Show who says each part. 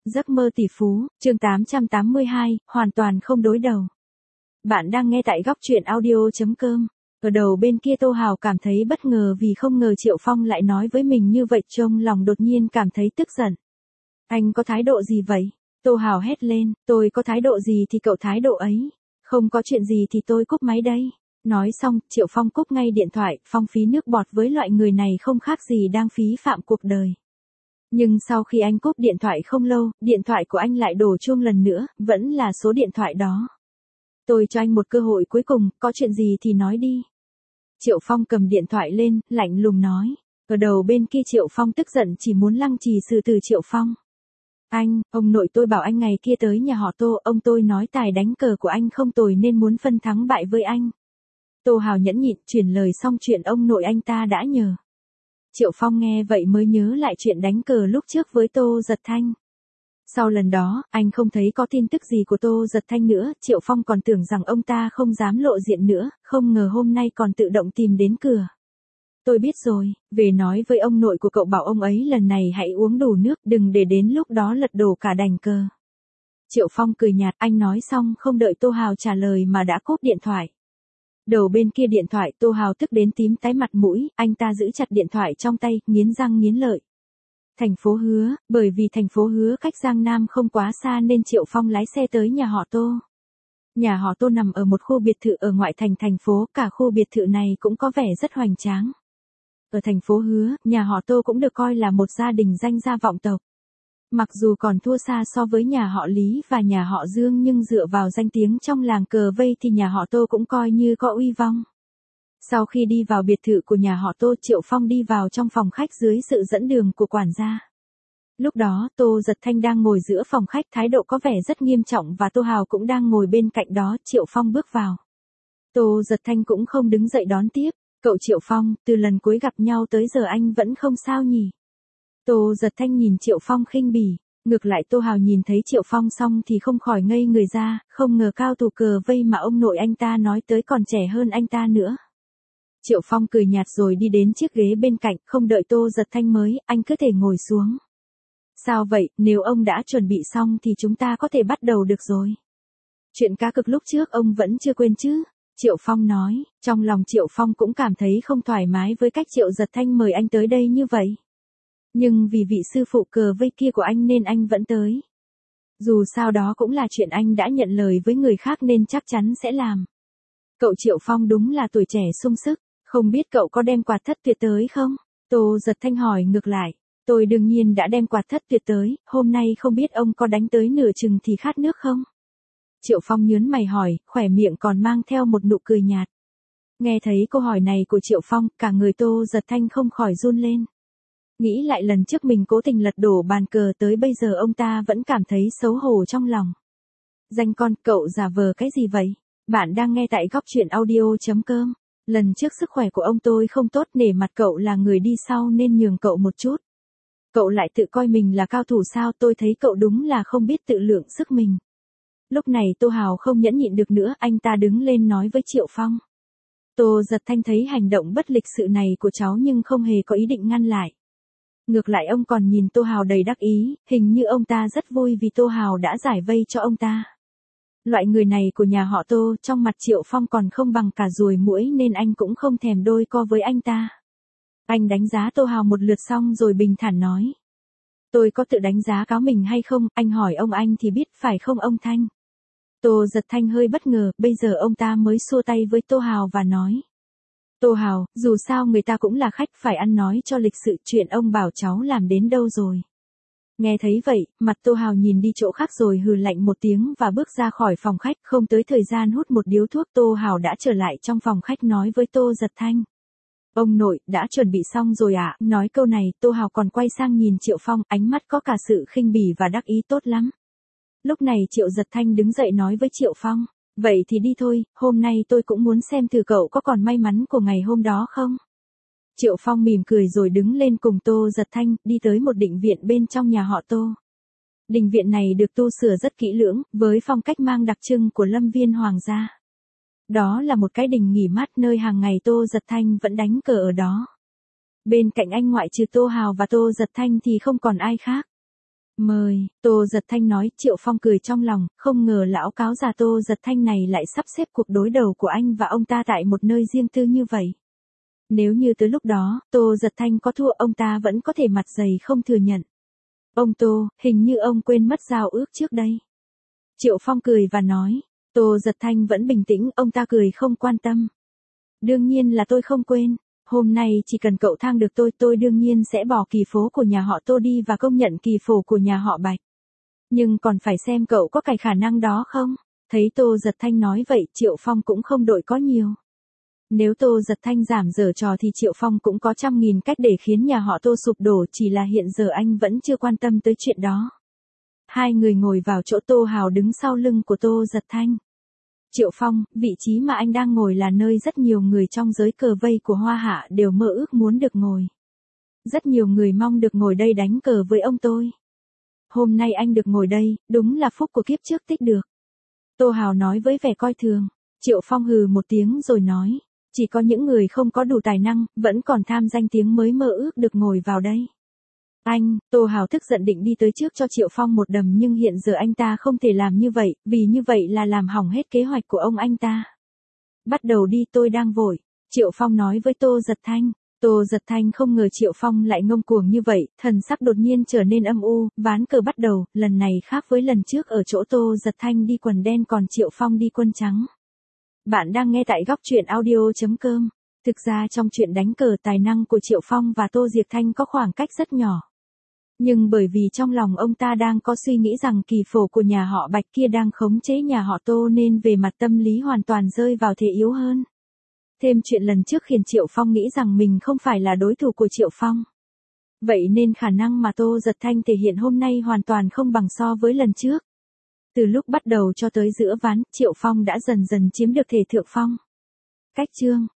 Speaker 1: Giấc mơ tỷ phú, chương 882, hoàn toàn không đối đầu. Bạn đang nghe tại góc truyện audio.com. Ở đầu bên kia Tô Hào cảm thấy bất ngờ vì không ngờ Triệu Phong lại nói với mình như vậy, trong lòng đột nhiên cảm thấy tức giận. Anh có thái độ gì vậy? Tô Hào hét lên, tôi có thái độ gì thì cậu thái độ ấy. Không có chuyện gì thì tôi cúp máy đây. Nói xong, Triệu Phong cúp ngay điện thoại, Phong phí nước bọt với loại người này không khác gì đang phí phạm cuộc đời. Nhưng sau khi anh cúp điện thoại không lâu, điện thoại của anh lại đổ chuông lần nữa, vẫn là số điện thoại đó. Tôi cho anh một cơ hội cuối cùng, có chuyện gì thì nói đi. Triệu Phong cầm điện thoại lên, lạnh lùng nói. Ở đầu bên kia Triệu Phong tức giận chỉ muốn lăng trì xử từ Triệu Phong. Ông nội tôi bảo anh ngày kia tới nhà họ Tô, ông tôi nói tài đánh cờ của anh không tồi nên muốn phân thắng bại với anh. Tô Hào nhẫn nhịn chuyển lời xong chuyện ông nội anh ta đã nhờ. Triệu Phong nghe vậy mới nhớ lại chuyện đánh cờ lúc trước với Tô Giật Thanh. Sau lần đó, anh không thấy có tin tức gì của Tô Giật Thanh nữa, Triệu Phong còn tưởng rằng ông ta không dám lộ diện nữa, không ngờ hôm nay còn tự động tìm đến cửa. Tôi biết rồi, về nói với ông nội của cậu bảo ông ấy lần này hãy uống đủ nước, đừng để đến lúc đó lật đổ cả đành cờ. Triệu Phong cười nhạt, anh nói xong không đợi Tô Hào trả lời mà đã cúp điện thoại. Đầu bên kia điện thoại Tô Hào tức đến tím tái mặt mũi, anh ta giữ chặt điện thoại trong tay, nghiến răng nghiến lợi. Thành phố Hứa, bởi vì thành phố Hứa cách Giang Nam không quá xa nên Triệu Phong lái xe tới nhà họ Tô. Nhà họ Tô nằm ở một khu biệt thự ở ngoại thành thành phố, cả khu biệt thự này cũng có vẻ rất hoành tráng. Ở thành phố Hứa, nhà họ Tô cũng được coi là một gia đình danh gia vọng tộc. Mặc dù còn thua xa so với nhà họ Lý và nhà họ Dương nhưng dựa vào danh tiếng trong làng cờ vây thì nhà họ Tô cũng coi như có uy vong. Sau khi đi vào biệt thự của nhà họ Tô, Triệu Phong đi vào trong phòng khách dưới sự dẫn đường của quản gia. Lúc đó Tô Giật Thanh đang ngồi giữa phòng khách, thái độ có vẻ rất nghiêm trọng và Tô Hào cũng đang ngồi bên cạnh đó. Triệu Phong bước vào. Tô Giật Thanh cũng không đứng dậy đón tiếp. Cậu Triệu Phong, từ lần cuối gặp nhau tới giờ anh vẫn không sao nhỉ? Tô Giật Thanh nhìn Triệu Phong khinh bỉ. Ngược lại Tô Hào nhìn thấy Triệu Phong xong thì không khỏi ngây người ra, không ngờ cao thủ cờ vây mà ông nội anh ta nói tới còn trẻ hơn anh ta nữa. Triệu Phong cười nhạt rồi đi đến chiếc ghế bên cạnh, không đợi Tô Giật Thanh mới, anh cứ thể ngồi xuống. Sao vậy, nếu ông đã chuẩn bị xong thì chúng ta có thể bắt đầu được rồi. Chuyện cá cược lúc trước ông vẫn chưa quên chứ? Triệu Phong nói, trong lòng Triệu Phong cũng cảm thấy không thoải mái với cách Triệu Giật Thanh mời anh tới đây như vậy. Nhưng vì vị sư phụ cờ vây kia của anh nên anh vẫn tới. Dù sao đó cũng là chuyện anh đã nhận lời với người khác nên chắc chắn sẽ làm. Cậu Triệu Phong đúng là tuổi trẻ sung sức, không biết cậu có đem quạt thất tuyệt tới không? Tô Giật Thanh hỏi ngược lại, tôi đương nhiên đã đem quạt thất tuyệt tới, hôm nay không biết ông có đánh tới nửa chừng thì khát nước không? Triệu Phong nhớn mày hỏi, khỏe miệng còn mang theo một nụ cười nhạt. Nghe thấy câu hỏi này của Triệu Phong, cả người Tô Giật Thanh không khỏi run lên. Nghĩ lại lần trước mình cố tình lật đổ bàn cờ tới bây giờ ông ta vẫn cảm thấy xấu hổ trong lòng. Danh con, cậu giả vờ cái gì vậy? Bạn đang nghe tại góc truyện audio.com. Lần trước sức khỏe của ông tôi không tốt, nể mặt cậu là người đi sau nên nhường cậu một chút. Cậu lại tự coi mình là cao thủ sao? Tôi thấy cậu đúng là không biết tự lượng sức mình. Lúc này Tô Hào không nhẫn nhịn được nữa, anh ta đứng lên nói với Triệu Phong. Tô Giật Thanh thấy hành động bất lịch sự này của cháu nhưng không hề có ý định ngăn lại. Ngược lại ông còn nhìn Tô Hào đầy đắc ý, hình như ông ta rất vui vì Tô Hào đã giải vây cho ông ta. Loại người này của nhà họ Tô trong mặt Triệu Phong còn không bằng cả ruồi muỗi nên anh cũng không thèm đôi co với anh ta. Anh đánh giá Tô Hào một lượt xong rồi bình thản nói. Tôi có tự đánh giá cáo mình hay không, anh hỏi ông anh thì biết phải không ông Thanh? Tô Giật Thanh hơi bất ngờ, bây giờ ông ta mới xua tay với Tô Hào và nói. Tô Hào, dù sao người ta cũng là khách, phải ăn nói cho lịch sự, chuyện ông bảo cháu làm đến đâu rồi. Nghe thấy vậy, mặt Tô Hào nhìn đi chỗ khác rồi hừ lạnh một tiếng và bước ra khỏi phòng khách, không tới thời gian hút một điếu thuốc Tô Hào đã trở lại trong phòng khách nói với Tô Giật Thanh. Ông nội, đã chuẩn bị xong rồi ạ? Nói câu này, Tô Hào còn quay sang nhìn Triệu Phong, ánh mắt có cả sự khinh bỉ và đắc ý tốt lắm. Lúc này Triệu Giật Thanh đứng dậy nói với Triệu Phong, vậy thì đi thôi, hôm nay tôi cũng muốn xem thử cậu có còn may mắn của ngày hôm đó không? Triệu Phong mỉm cười rồi đứng lên cùng Tô Giật Thanh, đi tới một định viện bên trong nhà họ Tô. Đình viện này được tu sửa rất kỹ lưỡng, với phong cách mang đặc trưng của lâm viên hoàng gia. Đó là một cái đình nghỉ mát nơi hàng ngày Tô Giật Thanh vẫn đánh cờ ở đó. Bên cạnh anh ngoại trừ Tô Hào và Tô Giật Thanh thì không còn ai khác. Mời, Tô Giật Thanh nói. Triệu Phong cười trong lòng, không ngờ lão cáo già Tô Giật Thanh này lại sắp xếp cuộc đối đầu của anh và ông ta tại một nơi riêng tư như vậy. Nếu như tới lúc đó, Tô Giật Thanh có thua ông ta vẫn có thể mặt dày không thừa nhận. Ông Tô, hình như ông quên mất giao ước trước đây. Triệu Phong cười và nói. Tô Giật Thanh vẫn bình tĩnh, ông ta cười không quan tâm. Đương nhiên là tôi không quên. Hôm nay chỉ cần cậu thang được tôi đương nhiên sẽ bỏ kỳ phố của nhà họ Tô đi và công nhận kỳ phổ của nhà họ Bạch. Nhưng còn phải xem cậu có cái khả năng đó không? Thấy Tô Giật Thanh nói vậy, Triệu Phong cũng không đội có nhiều. Nếu Tô Giật Thanh giảm giở trò thì Triệu Phong cũng có 100.000 cách để khiến nhà họ Tô sụp đổ, chỉ là hiện giờ anh vẫn chưa quan tâm tới chuyện đó. Hai người ngồi vào chỗ Tô Hào đứng sau lưng của Tô Giật Thanh. Triệu Phong, vị trí mà anh đang ngồi là nơi rất nhiều người trong giới cờ vây của Hoa Hạ đều mơ ước muốn được ngồi. Rất nhiều người mong được ngồi đây đánh cờ với ông tôi. Hôm nay anh được ngồi đây, đúng là phúc của kiếp trước tích được. Tô Hào nói với vẻ coi thường. Triệu Phong hừ một tiếng rồi nói. Chỉ có những người không có đủ tài năng, vẫn còn tham danh tiếng mới mơ ước được ngồi vào đây. Anh, Tô Hào tức giận định đi tới trước cho Triệu Phong một đầm nhưng hiện giờ anh ta không thể làm như vậy, vì như vậy là làm hỏng hết kế hoạch của ông anh ta. Bắt đầu đi, tôi đang vội. Triệu Phong nói với Tô Giật Thanh. Tô Giật Thanh không ngờ Triệu Phong lại ngông cuồng như vậy, thần sắc đột nhiên trở nên âm u, ván cờ bắt đầu, lần này khác với lần trước ở chỗ Tô Giật Thanh đi quần đen còn Triệu Phong đi quân trắng. Bạn đang nghe tại góc truyện audio.com. Thực ra trong chuyện đánh cờ tài năng của Triệu Phong và Tô Diệc Thanh có khoảng cách rất nhỏ. Nhưng bởi vì trong lòng ông ta đang có suy nghĩ rằng kỳ phổ của nhà họ Bạch kia đang khống chế nhà họ Tô nên về mặt tâm lý hoàn toàn rơi vào thế yếu hơn. Thêm chuyện lần trước khiến Triệu Phong nghĩ rằng mình không phải là đối thủ của Triệu Phong. Vậy nên khả năng mà Tô Giật Thanh thể hiện hôm nay hoàn toàn không bằng so với lần trước. Từ lúc bắt đầu cho tới giữa ván, Triệu Phong đã dần dần chiếm được thể thượng phong. Cách chương